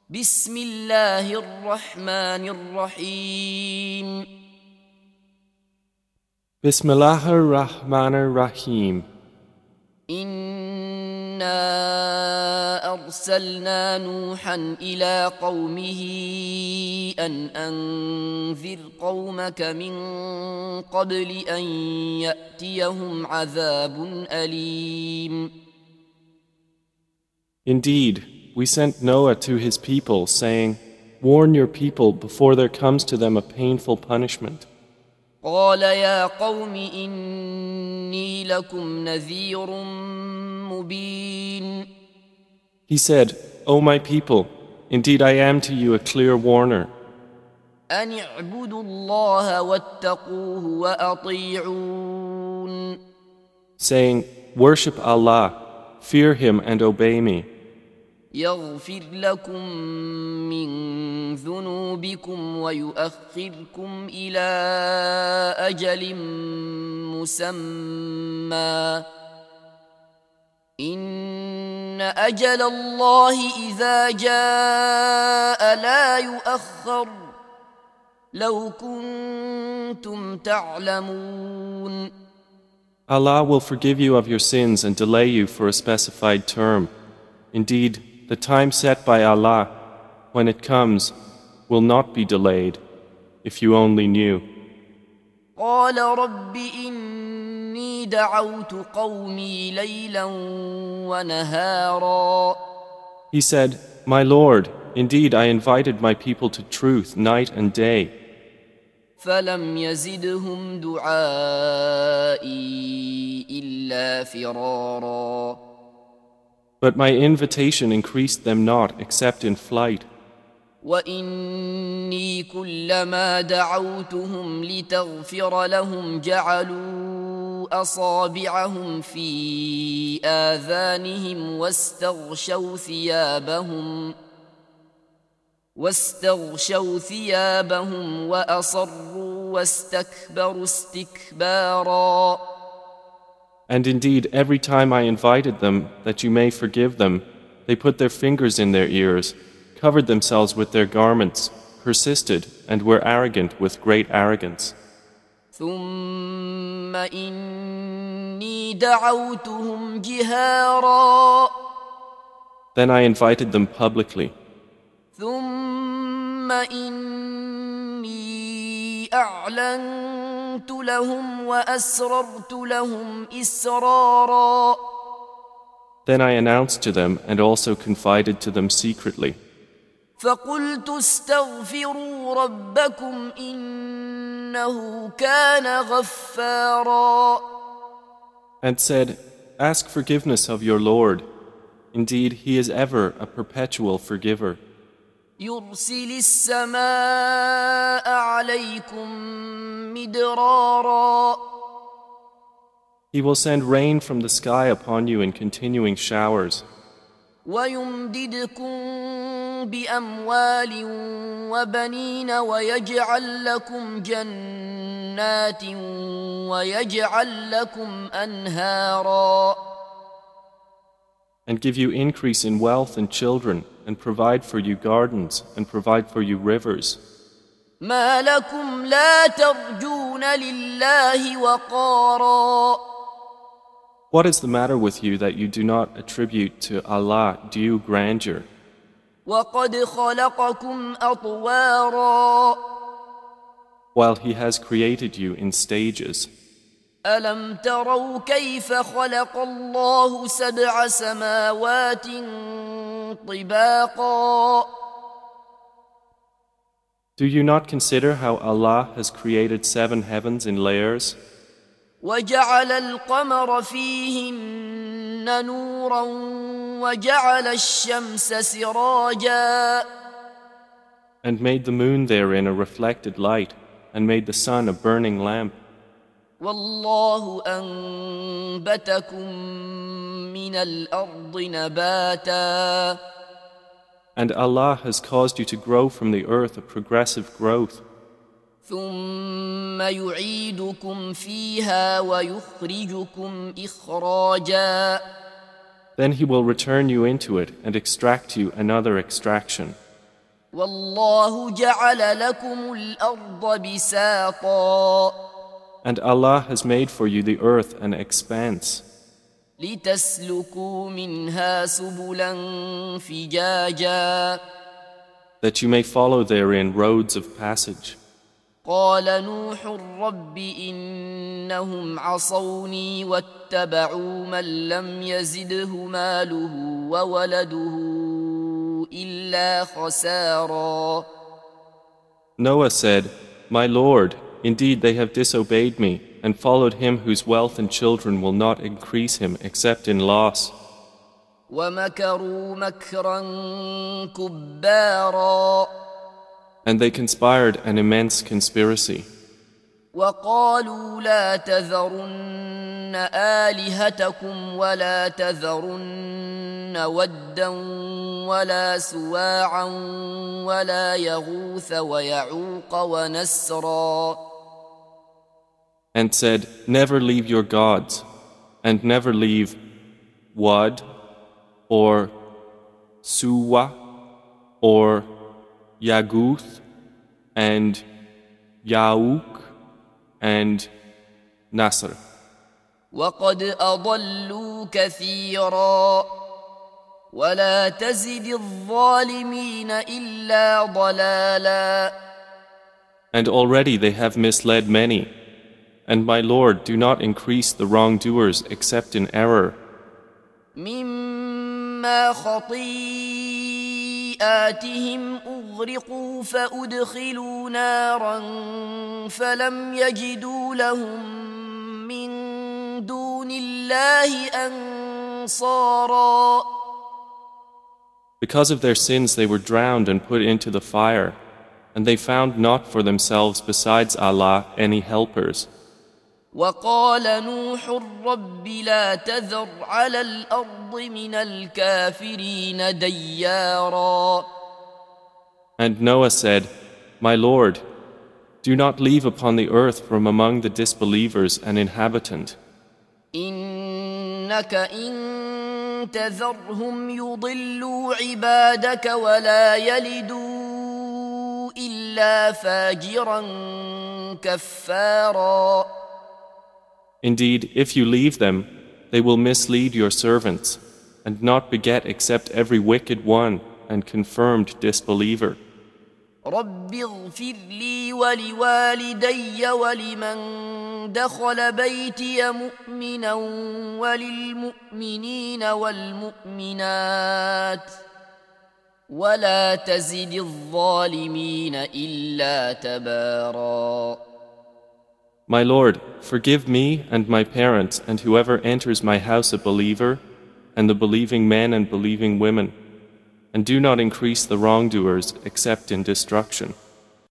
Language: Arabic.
بسم الله الرحمن الرحيم Bismillahir Rahmanir Rahim. إنا أرسلنا نوحا إلى قومه أن أنذر قومك من قبل أن يأتيهم عذاب أليم. Indeed, we sent Noah to his people, saying, Warn your people before there comes to them a painful punishment. قال يا قوم إني لكم نذير مبين. He said, O my people, indeed I am to you a clear warner, أن اعبدوا الله واتقوه وأطيعون. saying, Worship Allah, fear Him and obey me. يغفر لكم من ذنوبكم ويؤخركم إلى أجل مسمى إن أجل الله إذا جاء لا يؤخر لو كنتم تعلمون. Allah will forgive you of your sins and delay you for a specified term. Indeed, the time set by Allah, when it comes, will not be delayed, if you only knew. قال رب إني دعوت قومي ليلا ونهارا. He said, My Lord, indeed I invited my people to truth night and day, فلم يزدهم دعائي إلا فرارا. but my invitation increased them not except in flight. وإني كلما دعوتهم لتغفر لهم جعلوا أصابعهم في آذانهم واستغشوا ثيابهم وأصروا واستكبروا استكبارا. And indeed, every time I invited them that you may forgive them, they put their fingers in their ears, covered themselves with their garments, persisted, and were arrogant with great arrogance. ثم إني دعوتهم جهارا. Then I invited them publicly. ثم إني أعلنت لهم وأسررت لهم إسرارا. Then I announced to them and also confided to them secretly. فقلت استغفروا ربكم إنه كان غفارا. And said, Ask forgiveness of your Lord. Indeed, He is ever a perpetual forgiver. يرسل السماء عليكم مدرارا. He will send rain from the sky upon you in continuing showers, ويمددكم بأموال وبنين ويجعل لكم جنات ويجعل لكم أنهارا. and give you increase in wealth and children, and provide for you gardens, and provide for you rivers. ما لكم لا ترجون لله وقارا. What is the matter with you that you do not attribute to Allah due grandeur, وقد خلقكم أطوارا. while He has created you in stages? ألم تروا كيف خلق الله سبع سماوات طباقا. Do you not consider how Allah has created 7 heavens in layers, وجعل القمر فيهن نورا وجعل الشمس سراجا. and made the moon therein a reflected light, and made the sun a burning lamp? والله أنبتكم من الأرض نباتا. And Allah has caused you to grow from the earth a progressive growth. ثم يعيدكم فيها ويخرجكم إخراجا. Then He will return you into it and extract you another extraction. والله جعل لكم الأرض بساطا And Allah has made for you the earth an expanse, لتسلكوا منها سبلا فجاجا that you may follow therein roads of passage. قال نوح رب إنهم عصوني واتبعوا من لم يزده ماله وولده إلا خسارا. Noah said, My Lord, indeed they have disobeyed me and followed him whose wealth and children will not increase him except in loss. ومكروا مكرا كبارا And they conspired an immense conspiracy. وقالوا لا تذرن آلهتكم ولا تذرن ودا ولا سواعا ولا يغوث ويعوق ونسرا. And said, Never leave your gods, and never leave Wad, or Suwa, or Yaguth, and Yauk, and Nasr. وقد أضلوا كثيرا ولا تزد الظالمين إلا ضلالا. And already they have misled many. And my Lord, do not increase the wrongdoers except in error. مما خطيئاتهم أغرقوا فأدخلوا نارا فلم يجدوا لهم من دون الله أنصارا. Because of their sins they were drowned and put into the fire, and they found not for themselves besides Allah any helpers. وقال نوح رب لا تذر على الأرض من الكافرين ديارا. And Noah said, My Lord, do not leave upon the earth from among the disbelievers an inhabitant. إنك إن تذرهم يضلوا عبادك ولا يلدوا إلا فاجرا كفارا. Indeed, if you leave them, they will mislead your servants, and not beget except every wicked one and confirmed disbeliever. رب اغفر لي ولوالدي ولمن دخل بيتي مؤمنا وللمؤمنين والمؤمنات ولا تزد الظالمين إلا تبارا. My Lord, forgive me and my parents and whoever enters my house a believer, and the believing men and believing women, and do not increase the wrongdoers except in destruction.